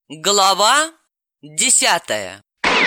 Глава 10.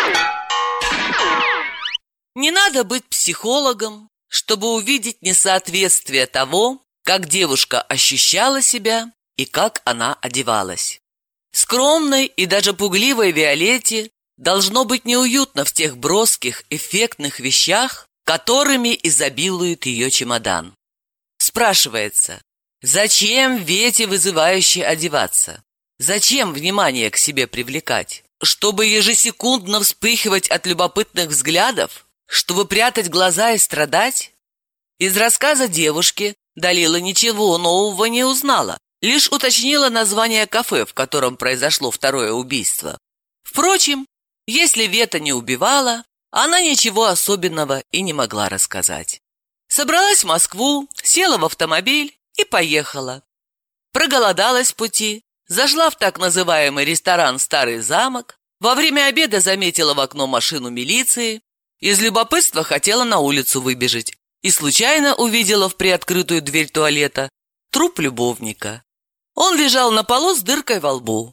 Не надо быть психологом, чтобы увидеть несоответствие того, как девушка ощущала себя и как она одевалась. Скромной и даже пугливой Виолетте должно быть неуютно в тех броских, эффектных вещах, которыми изобилует ее чемодан. Спрашивается, зачем Вете вызывающе одеваться? Зачем внимание к себе привлекать? Чтобы ежесекундно вспыхивать от любопытных взглядов? Чтобы прятать глаза и страдать? Из рассказа девушки Далила ничего нового не узнала, лишь уточнила название кафе, в котором произошло второе убийство. Впрочем, если Вета не убивала, она ничего особенного и не могла рассказать. Собралась в Москву, села в автомобиль и поехала. Проголодалась в пути, зашла в так называемый ресторан «Старый замок», во время обеда заметила в окно машину милиции, из любопытства хотела на улицу выбежать и случайно увидела в приоткрытую дверь туалета труп любовника. Он лежал на полу с дыркой во лбу.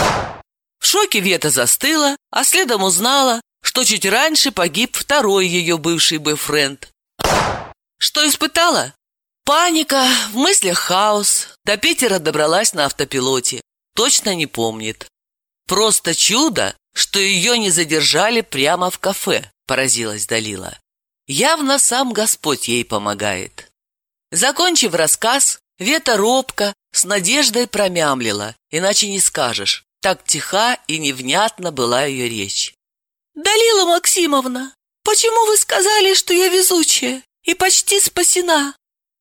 В шоке Вета застыла, а следом узнала, что чуть раньше погиб второй ее бывший бойфренд. Что испытала? Паника, в мыслях хаос. До Питера добралась на автопилоте. Точно не помнит. Просто чудо, что ее не задержали прямо в кафе, поразилась Далила. Явно сам Господь ей помогает. Закончив рассказ, Вета робко, с надеждой промямлила, иначе не скажешь. Так тиха и невнятна была ее речь. «Далила Максимовна, почему вы сказали, что я везучая и почти спасена?»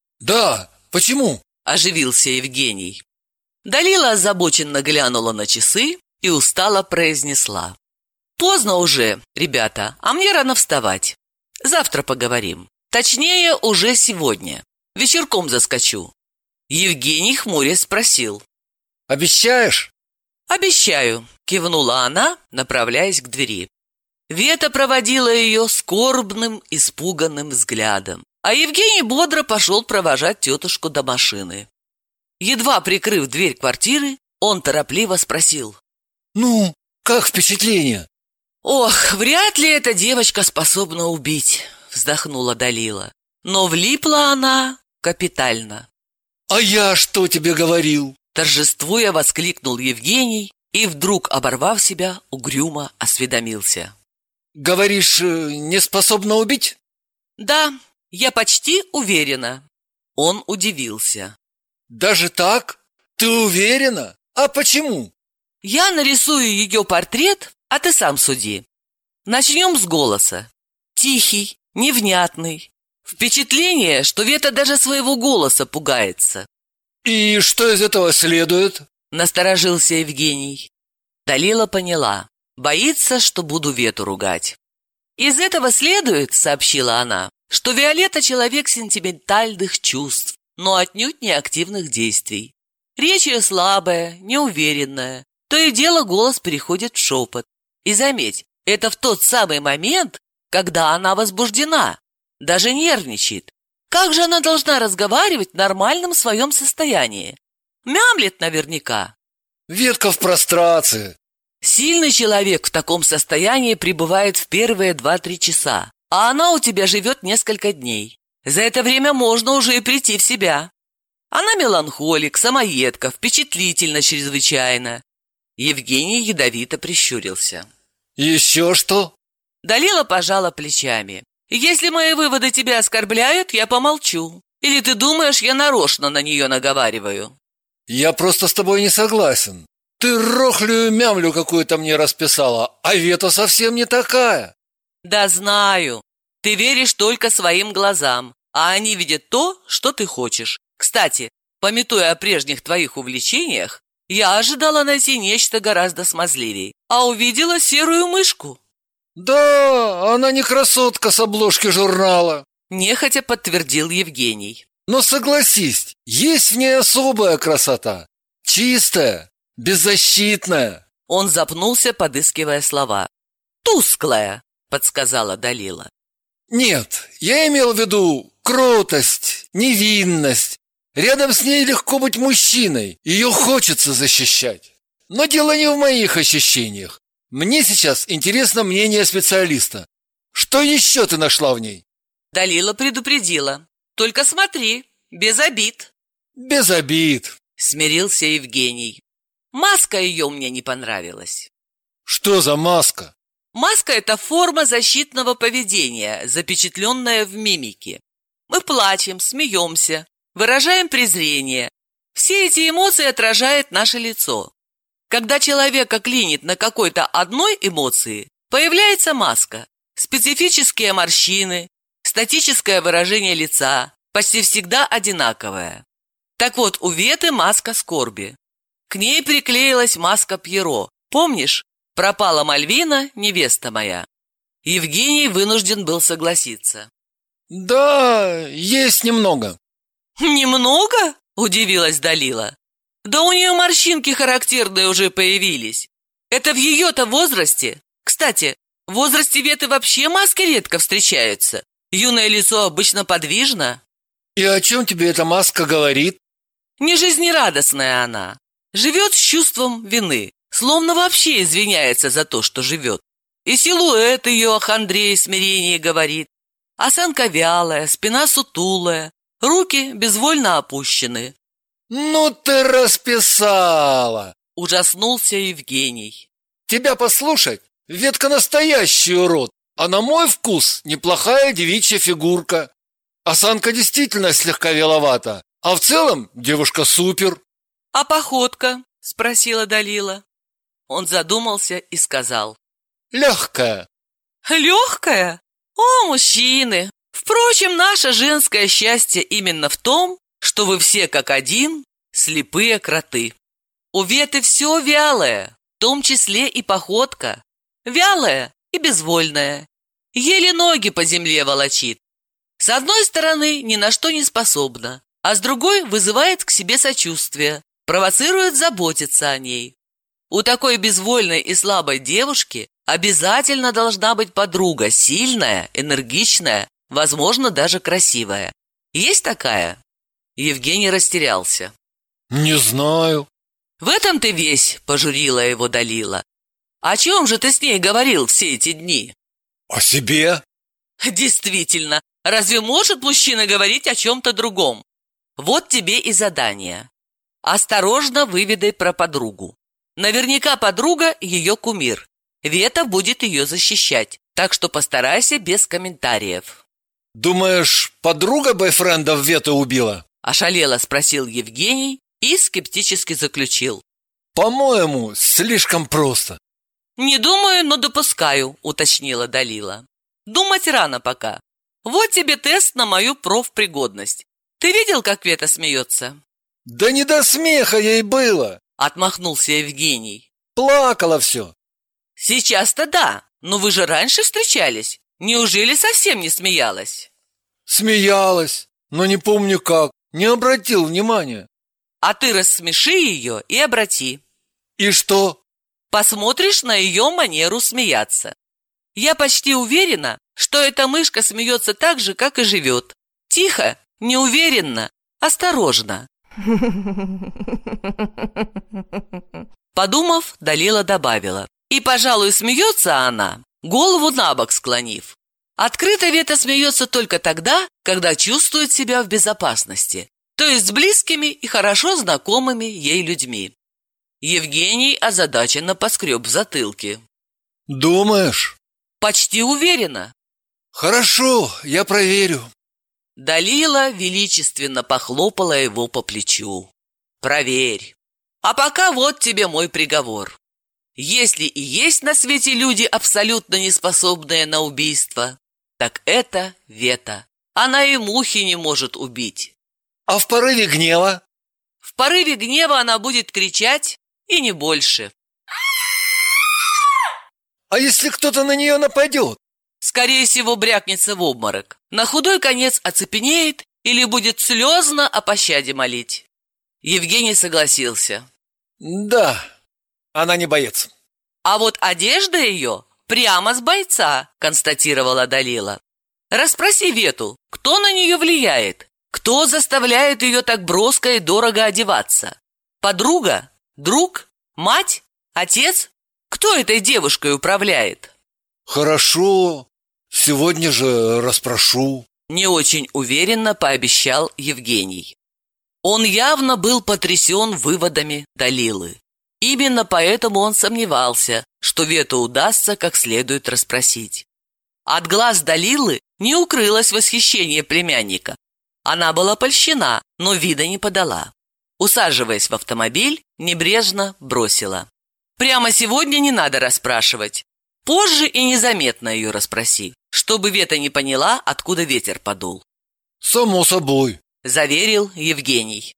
«Да, почему?» – оживился Евгений. Далила озабоченно глянула на часы и устало произнесла. «Поздно уже, ребята, а мне рано вставать. Завтра поговорим. Точнее, уже сегодня. Вечерком заскочу». Евгений хмурясь спросил. «Обещаешь?» «Обещаю», – кивнула она, направляясь к двери. Вета проводила ее скорбным, испуганным взглядом, а Евгений бодро пошел провожать тетушку до машины. Едва прикрыв дверь квартиры, он торопливо спросил. «Ну, как впечатление?» «Ох, вряд ли эта девочка способна убить», – вздохнула Далила. Но влипла она капитально. «А я что тебе говорил?» Торжествуя, воскликнул Евгений и, вдруг оборвав себя, угрюмо осведомился. «Говоришь, не способна убить?» «Да, я почти уверена». Он удивился. «Даже так? Ты уверена? А почему?» «Я нарисую ее портрет, а ты сам суди. Начнем с голоса. Тихий, невнятный. Впечатление, что Вета даже своего голоса пугается». «И что из этого следует?» Насторожился Евгений. Далила поняла. Боится, что буду Вету ругать. «Из этого следует, — сообщила она, — что Виолетта человек сентиментальных чувств, но отнюдь не активных действий. Речь ее слабая, неуверенная. То и дело голос переходит в шепот. И заметь, это в тот самый момент, когда она возбуждена, даже нервничает. Как же она должна разговаривать в нормальном своем состоянии? Мямлет наверняка». «Ветка в прострации». «Сильный человек в таком состоянии пребывает в первые 2-3 часа, а она у тебя живет несколько дней. За это время можно уже и прийти в себя. Она меланхолик, самоедка, впечатлительна чрезвычайно». Евгений ядовито прищурился. «Еще что?» Далила пожала плечами. «Если мои выводы тебя оскорбляют, я помолчу. Или ты думаешь, я нарочно на нее наговариваю?» «Я просто с тобой не согласен. Ты рохлюю мямлю какую-то мне расписала, а Вета совсем не такая». «Да знаю. Ты веришь только своим глазам, а они видят то, что ты хочешь. Кстати, памятуя о прежних твоих увлечениях, я ожидала найти нечто гораздо смазливей, а увидела серую мышку». «Да, она не красотка с обложки журнала», – нехотя подтвердил Евгений. «но согласись, есть в ней особая красота. Чистая, беззащитная». Он запнулся, подыскивая слова. «Тусклая», – подсказала Далила. «Нет, я имел в виду кротость, невинность. Рядом с ней легко быть мужчиной, ее хочется защищать». Но дело не в моих ощущениях. Мне сейчас интересно мнение специалиста. Что еще ты нашла в ней? Далила предупредила. Только смотри, без обид. Без обид. Смирился Евгений. Маска ее мне не понравилась. Что за маска? Маска – это форма защитного поведения, запечатленная в мимике. Мы плачем, смеемся, выражаем презрение. Все эти эмоции отражает наше лицо. Когда человека клинит на какой-то одной эмоции, появляется маска, специфические морщины, статическое выражение лица, почти всегда одинаковое. Так вот, у Веты маска скорби. К ней приклеилась маска Пьеро. Помнишь? Пропала Мальвина, невеста моя. Евгений вынужден был согласиться. Да, есть немного. Немного? Удивилась Далила. Да у нее морщинки характерные уже появились. Это в ее-то возрасте. Кстати, в возрасте Веты вообще маски редко встречаются. Юное лицо обычно подвижно. И о чем тебе эта маска говорит? Не жизнерадостная она. Живет с чувством вины. Словно вообще извиняется за то, что живет. И силуэт ее о хандре и смирении говорит. Осанка вялая, спина сутулая, руки безвольно опущены. Ну ты расписала! Ужаснулся Евгений. Тебя послушать? Ветка настоящий урод, а на мой вкус неплохая девичья фигурка. Осанка действительно слегка веловата, а в целом девушка супер. А походка? Спросила Далила. Он задумался и сказал. Легкая. Легкая? О, мужчины! Впрочем, наше женское счастье именно в том, что вы все как один слепые кроты. У Веты все вялое, в том числе и походка. Вялая и безвольная. Еле ноги по земле волочит. С одной стороны, ни на что не способна, а с другой вызывает к себе сочувствие, провоцирует заботиться о ней. У такой безвольной и слабой девушки обязательно должна быть подруга, сильная, энергичная, возможно, даже красивая. Есть такая? Евгений растерялся. Не знаю. В этом ты весь, пожурила его Далила. О чем же ты с ней говорил все эти дни? О себе? Действительно, разве может мужчина говорить о чем-то другом? Вот тебе и задание. Осторожно выведай про подругу. Наверняка подруга ее кумир. Вета будет ее защищать, так что постарайся без комментариев. Думаешь, подруга бойфренда Вету убила? Ошалело спросил Евгений и скептически заключил. По-моему, слишком просто. Не думаю, но допускаю, уточнила Далила. Думать рано пока. Вот тебе тест на мою профпригодность. Ты видел, как Вета смеется? Да не до смеха ей было. Отмахнулся Евгений. Плакала все. Сейчас-то да, но вы же раньше встречались. Неужели совсем не смеялась? Смеялась, но не помню как, не обратил внимания. А ты рассмеши ее и обрати. И что? Посмотришь на ее манеру смеяться. Я почти уверена, что эта мышка смеется так же, как и живет. Тихо, неуверенно, осторожно. Подумав, Далила добавила. И, пожалуй, смеется она, голову на бок склонив. Открыто Вета смеется только тогда, когда чувствует себя в безопасности, то есть с близкими и хорошо знакомыми ей людьми. Евгений озадаченно поскреб в затылке. Думаешь? Почти уверена. Хорошо, я проверю. Далила величественно похлопала его по плечу. Проверь. А пока вот тебе мой приговор. Если и есть на свете люди, абсолютно неспособные на убийство, так это Вета. Она и мухи не может убить. А в порыве гнева? В порыве гнева она будет кричать, и не больше. А если кто-то на нее нападет? Скорее всего, брякнется в обморок. На худой конец оцепенеет или будет слезно о пощаде молить. Евгений согласился. Да, она не боец. А вот одежда ее прямо с бойца, констатировала Далила. Расспроси Вету, кто на нее влияет? Кто заставляет ее так броско и дорого одеваться? Подруга? Друг? Мать? Отец? Кто этой девушкой управляет? Хорошо, сегодня же расспрошу. Не очень уверенно пообещал Евгений. Он явно был потрясен выводами Далилы. Именно поэтому он сомневался, что Вету удастся как следует расспросить. От глаз Далилы не укрылось восхищение племянника. Она была польщена, но вида не подала. Усаживаясь в автомобиль, небрежно бросила: «Прямо сегодня не надо расспрашивать. Позже и незаметно ее расспроси, чтобы Вета не поняла, откуда ветер подул». Само собой. Заверил Евгений.